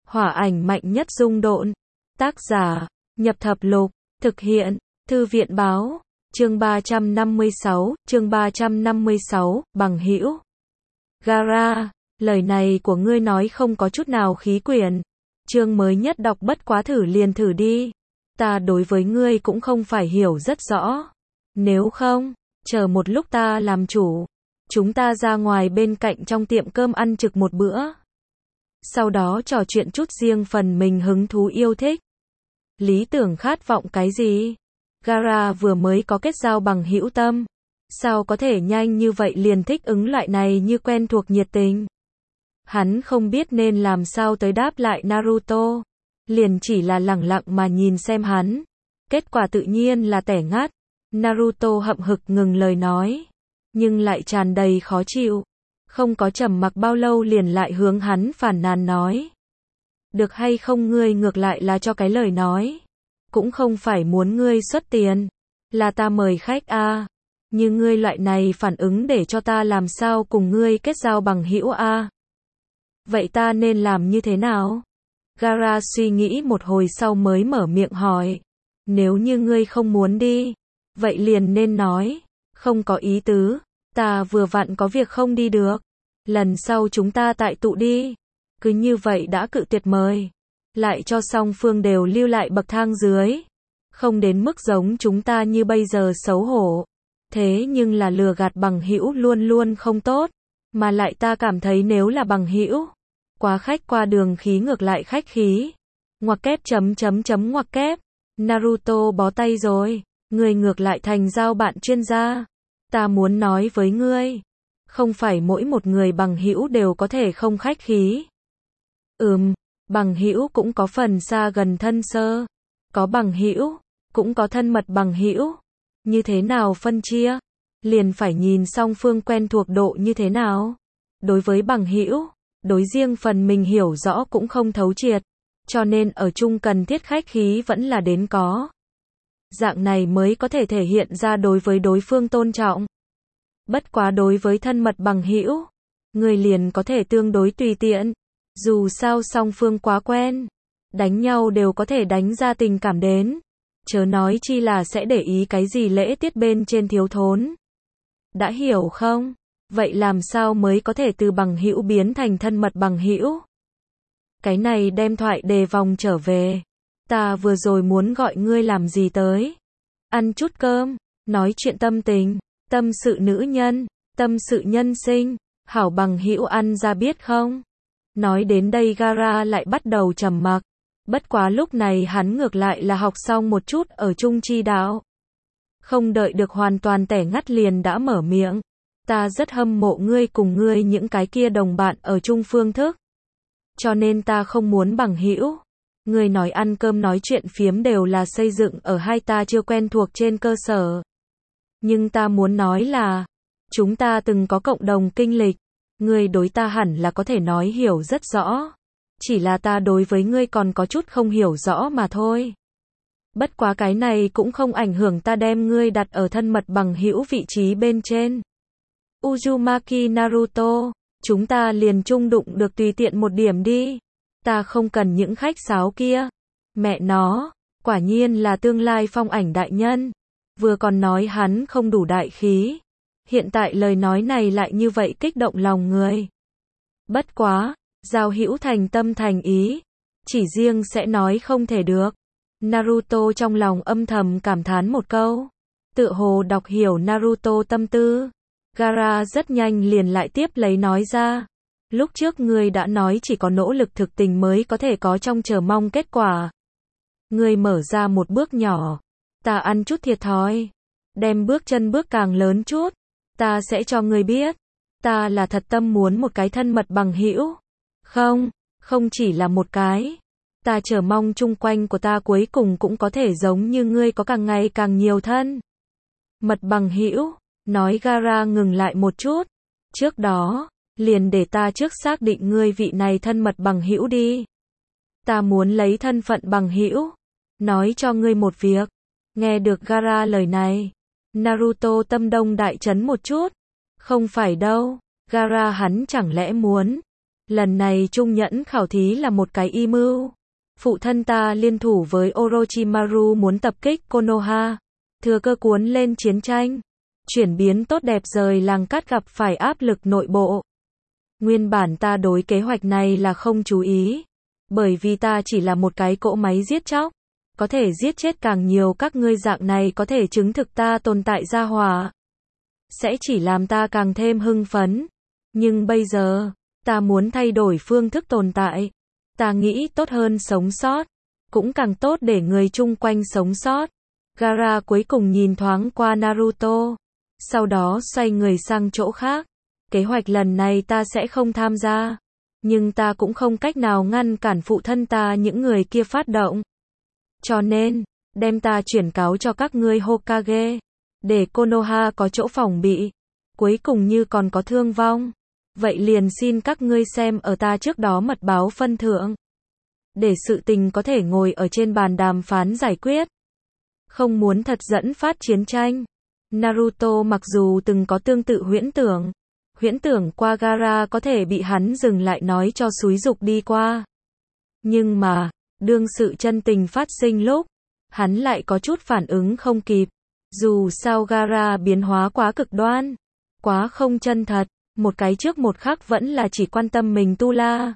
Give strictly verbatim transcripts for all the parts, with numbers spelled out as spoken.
Hỏa ảnh mạnh nhất dung độn. Tác giả, Nhập Thập Lục. Thực hiện, Thư viện báo. Chương ba trăm năm mươi sáu, chương ba trăm năm mươi sáu, bằng hữu. Gara, lời này của ngươi nói không có chút nào khí quyển. Chương mới nhất đọc bất quá thử liền thử đi. Ta đối với ngươi cũng không phải hiểu rất rõ. Nếu không, chờ một lúc ta làm chủ. Chúng ta ra ngoài bên cạnh trong tiệm cơm ăn trực một bữa. Sau đó trò chuyện chút riêng phần mình hứng thú yêu thích. Lý tưởng khát vọng cái gì? Gara vừa mới có kết giao bằng hữu tâm. Sao có thể nhanh như vậy liền thích ứng loại này như quen thuộc nhiệt tình? Hắn không biết nên làm sao tới đáp lại Naruto. Liền chỉ là lẳng lặng mà nhìn xem hắn. Kết quả tự nhiên là tẻ ngắt. Naruto hậm hực ngừng lời nói. Nhưng lại tràn đầy khó chịu. Không có trầm mặc bao lâu liền lại hướng hắn phàn nàn nói. Được hay không ngươi ngược lại là cho cái lời nói. Cũng không phải muốn ngươi xuất tiền. Là ta mời khách a à. Như ngươi loại này phản ứng để cho ta làm sao cùng ngươi kết giao bằng hữu a à. Vậy ta nên làm như thế nào? Gara suy nghĩ một hồi sau mới mở miệng hỏi. Nếu như ngươi không muốn đi. Vậy liền nên nói. Không có ý tứ. Ta vừa vặn có việc không đi được. Lần sau chúng ta tại tụ đi. Cứ như vậy đã cự tuyệt mời. Lại cho song phương đều lưu lại bậc thang dưới. Không đến mức giống chúng ta như bây giờ xấu hổ. Thế nhưng là lừa gạt bằng hữu luôn luôn không tốt. Mà lại ta cảm thấy nếu là bằng hữu. Quá khách qua đường khí ngược lại khách khí. Ngoặc kép chấm chấm chấm ngoặc kép. Naruto bó tay rồi. Người ngược lại thành giao bạn chuyên gia. Ta muốn nói với ngươi. Không phải mỗi một người bằng hữu đều có thể không khách khí. Ừm, bằng hữu cũng có phần xa gần thân sơ. Có bằng hữu, cũng có thân mật bằng hữu. Như thế nào phân chia? Liền phải nhìn song phương quen thuộc độ như thế nào. Đối với bằng hữu, đối riêng phần mình hiểu rõ cũng không thấu triệt. Cho nên ở chung cần thiết khách khí vẫn là đến có. Dạng này mới có thể thể hiện ra đối với đối phương tôn trọng. Bất quá đối với thân mật bằng hữu, người liền có thể tương đối tùy tiện. Dù sao song phương quá quen, đánh nhau đều có thể đánh ra tình cảm đến. Chớ nói chi là sẽ để ý cái gì lễ tiết bên trên thiếu thốn. Đã hiểu không? Vậy làm sao mới có thể từ bằng hữu biến thành thân mật bằng hữu? Cái này đem thoại đề vòng trở về. Ta vừa rồi muốn gọi ngươi làm gì tới? Ăn chút cơm, nói chuyện tâm tình, tâm sự nữ nhân, tâm sự nhân sinh, hảo bằng hữu ăn ra biết không? Nói đến đây Gara lại bắt đầu trầm mặc. Bất quá lúc này hắn ngược lại là học xong một chút ở chung chi đạo. Không đợi được hoàn toàn tẻ ngắt liền đã mở miệng. Ta rất hâm mộ ngươi cùng ngươi những cái kia đồng bạn ở chung phương thức. Cho nên ta không muốn bằng hữu. Ngươi nói ăn cơm nói chuyện phiếm đều là xây dựng ở hai ta chưa quen thuộc trên cơ sở. Nhưng ta muốn nói là, chúng ta từng có cộng đồng kinh lịch. Ngươi đối ta hẳn là có thể nói hiểu rất rõ. Chỉ là ta đối với ngươi còn có chút không hiểu rõ mà thôi. Bất quá cái này cũng không ảnh hưởng ta đem ngươi đặt ở thân mật bằng hữu vị trí bên trên. Uzumaki Naruto, chúng ta liền chung đụng được tùy tiện một điểm đi. Ta không cần những khách sáo kia. Mẹ nó, quả nhiên là tương lai phong ảnh đại nhân. Vừa còn nói hắn không đủ đại khí. Hiện tại lời nói này lại như vậy kích động lòng người. Bất quá, giao hữu thành tâm thành ý. Chỉ riêng sẽ nói không thể được. Naruto trong lòng âm thầm cảm thán một câu. Tựa hồ đọc hiểu Naruto tâm tư. Gara rất nhanh liền lại tiếp lấy nói ra. Lúc trước ngươi đã nói chỉ có nỗ lực thực tình mới có thể có trong chờ mong kết quả. Ngươi mở ra một bước nhỏ. Ta ăn chút thiệt thòi. Đem bước chân bước càng lớn chút. Ta sẽ cho ngươi biết. Ta là thật tâm muốn một cái thân mật bằng hữu. Không, không chỉ là một cái. Ta chờ mong chung quanh của ta cuối cùng cũng có thể giống như ngươi có càng ngày càng nhiều thân mật bằng hữu. Nói Gara ngừng lại một chút. Trước đó, liền để ta trước xác định ngươi vị này thân mật bằng hữu đi. Ta muốn lấy thân phận bằng hữu. Nói cho ngươi một việc. Nghe được Gara lời này. Naruto tâm đông đại chấn một chút. Không phải đâu. Gara hắn chẳng lẽ muốn Lần này trung nhẫn khảo thí là một cái y mưu. Phụ thân ta liên thủ với Orochimaru muốn tập kích Konoha, thừa cơ cuốn lên chiến tranh. Chuyển biến tốt đẹp rời làng cát gặp phải áp lực nội bộ. Nguyên bản ta đối kế hoạch này là không chú ý, bởi vì ta chỉ là một cái cỗ máy giết chóc, có thể giết chết càng nhiều các ngươi dạng này có thể chứng thực ta tồn tại ra hỏa. Sẽ chỉ làm ta càng thêm hưng phấn. Nhưng bây giờ, ta muốn thay đổi phương thức tồn tại. Ta nghĩ tốt hơn sống sót, cũng càng tốt để người chung quanh sống sót. Gaara cuối cùng nhìn thoáng qua Naruto, sau đó xoay người sang chỗ khác. Kế hoạch lần này ta sẽ không tham gia, nhưng ta cũng không cách nào ngăn cản phụ thân ta những người kia phát động. Cho nên, đem ta chuyển cáo cho các ngươi Hokage, để Konoha có chỗ phòng bị. Cuối cùng như còn có thương vong, vậy liền xin các ngươi xem ở ta trước đó mật báo phân thưởng, để sự tình có thể ngồi ở trên bàn đàm phán giải quyết. Không muốn thật dẫn phát chiến tranh. Naruto mặc dù từng có tương tự huyễn tưởng, huyễn tưởng qua Gaara có thể bị hắn dừng lại nói cho xúi dục đi qua. Nhưng mà, đương sự chân tình phát sinh lúc, hắn lại có chút phản ứng không kịp. Dù sao Gaara biến hóa quá cực đoan, quá không chân thật, một cái trước một khắc vẫn là chỉ quan tâm mình tu la.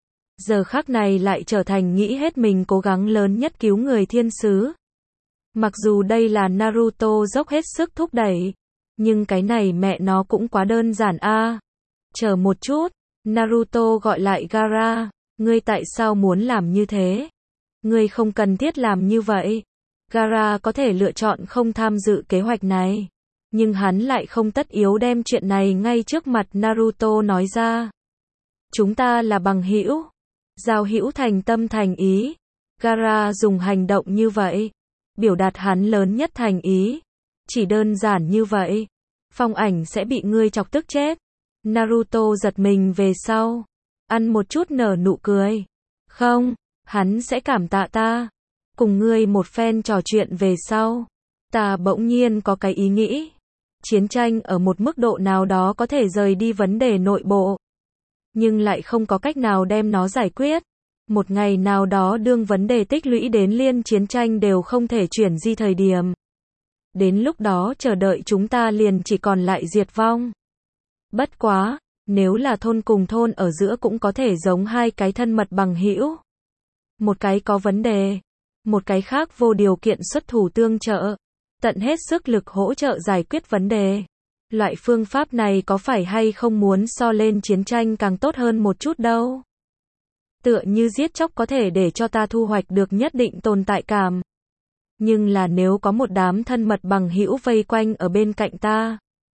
Giờ khắc này lại trở thành nghĩ hết mình cố gắng lớn nhất cứu người thiên sứ. Mặc dù đây là Naruto dốc hết sức thúc đẩy, nhưng cái này mẹ nó cũng quá đơn giản a. À. Chờ một chút, Naruto gọi lại Gaara, ngươi tại sao muốn làm như thế? Ngươi không cần thiết làm như vậy. Gaara có thể lựa chọn không tham dự kế hoạch này, nhưng hắn lại không tất yếu đem chuyện này ngay trước mặt Naruto nói ra. Chúng ta là bằng hữu, giao hữu thành tâm thành ý. Gaara dùng hành động như vậy, biểu đạt hắn lớn nhất thành ý. Chỉ đơn giản như vậy, Phong Ảnh sẽ bị ngươi chọc tức chết. Naruto giật mình về sau, ăn một chút nở nụ cười. Không, hắn sẽ cảm tạ ta. Cùng ngươi một phen trò chuyện về sau, ta bỗng nhiên có cái ý nghĩ. Chiến tranh ở một mức độ nào đó có thể rời đi vấn đề nội bộ, nhưng lại không có cách nào đem nó giải quyết. Một ngày nào đó đương vấn đề tích lũy đến liên chiến tranh đều không thể chuyển di thời điểm. Đến lúc đó chờ đợi chúng ta liền chỉ còn lại diệt vong. Bất quá, nếu là thôn cùng thôn ở giữa cũng có thể giống hai cái thân mật bằng hữu. Một cái có vấn đề, một cái khác vô điều kiện xuất thủ tương trợ, tận hết sức lực hỗ trợ giải quyết vấn đề. Loại phương pháp này có phải hay không muốn so lên chiến tranh càng tốt hơn một chút đâu. Tựa như giết chóc có thể để cho ta thu hoạch được nhất định tồn tại cảm. Nhưng là nếu có một đám thân mật bằng hữu vây quanh ở bên cạnh ta,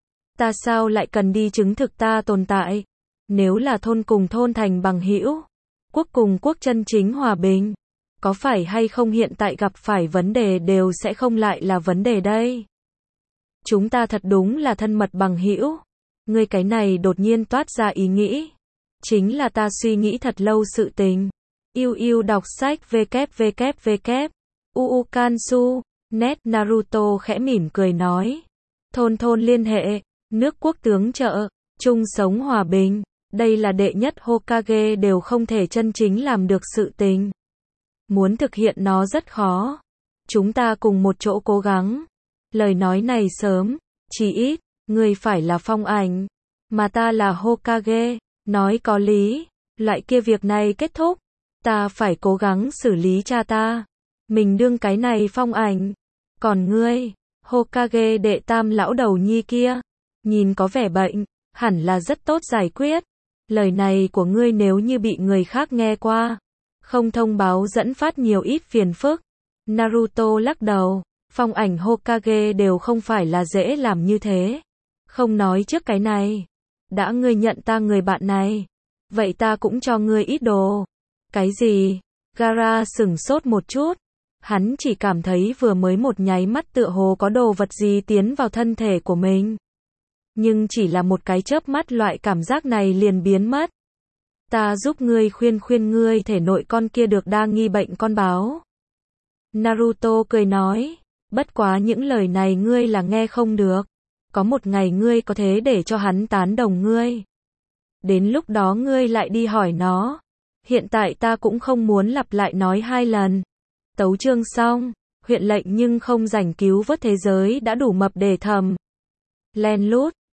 ta sao lại cần đi chứng thực ta tồn tại? Nếu là thôn cùng thôn thành bằng hữu, quốc cùng quốc chân chính hòa bình, có phải hay không hiện tại gặp phải vấn đề đều sẽ không lại là vấn đề đây? Chúng ta thật đúng là thân mật bằng hữu. Ngươi cái này đột nhiên toát ra ý nghĩ, chính là ta suy nghĩ thật lâu sự tình. Yêu yêu đọc sách www. Uukansu, net Naruto khẽ mỉm cười nói. Thôn thôn liên hệ, nước quốc tướng trợ, chung sống hòa bình. Đây là đệ nhất Hokage đều không thể chân chính làm được sự tình. Muốn thực hiện nó rất khó. Chúng ta cùng một chỗ cố gắng. Lời nói này sớm, chỉ ít, ngươi phải là Phong Ảnh, mà ta là Hokage. Nói có lý, loại kia việc này kết thúc, ta phải cố gắng xử lý cha ta. Mình đương cái này Phong Ảnh. Còn ngươi, Hokage đệ tam lão đầu nhi kia, nhìn có vẻ bệnh, hẳn là rất tốt giải quyết. Lời này của ngươi nếu như bị người khác nghe qua, không thông báo dẫn phát nhiều ít phiền phức. Naruto lắc đầu, Phong Ảnh Hokage đều không phải là dễ làm như thế. Không nói trước cái này, đã ngươi nhận ta người bạn này, vậy ta cũng cho ngươi ít đồ. Cái gì? Gaara sửng sốt một chút. Hắn chỉ cảm thấy vừa mới một nháy mắt tựa hồ có đồ vật gì tiến vào thân thể của mình. Nhưng chỉ là một cái chớp mắt loại cảm giác này liền biến mất. Ta giúp ngươi khuyên khuyên ngươi thể nội con kia được đa nghi bệnh con báo. Naruto cười nói, bất quá những lời này ngươi là nghe không được. Có một ngày ngươi có thế để cho hắn tán đồng ngươi. Đến lúc đó ngươi lại đi hỏi nó. Hiện tại ta cũng không muốn lặp lại nói hai lần. Tấu chương xong, huyện lệnh nhưng không rảnh cứu vớt thế giới đã đủ mập để thầm. Len lút,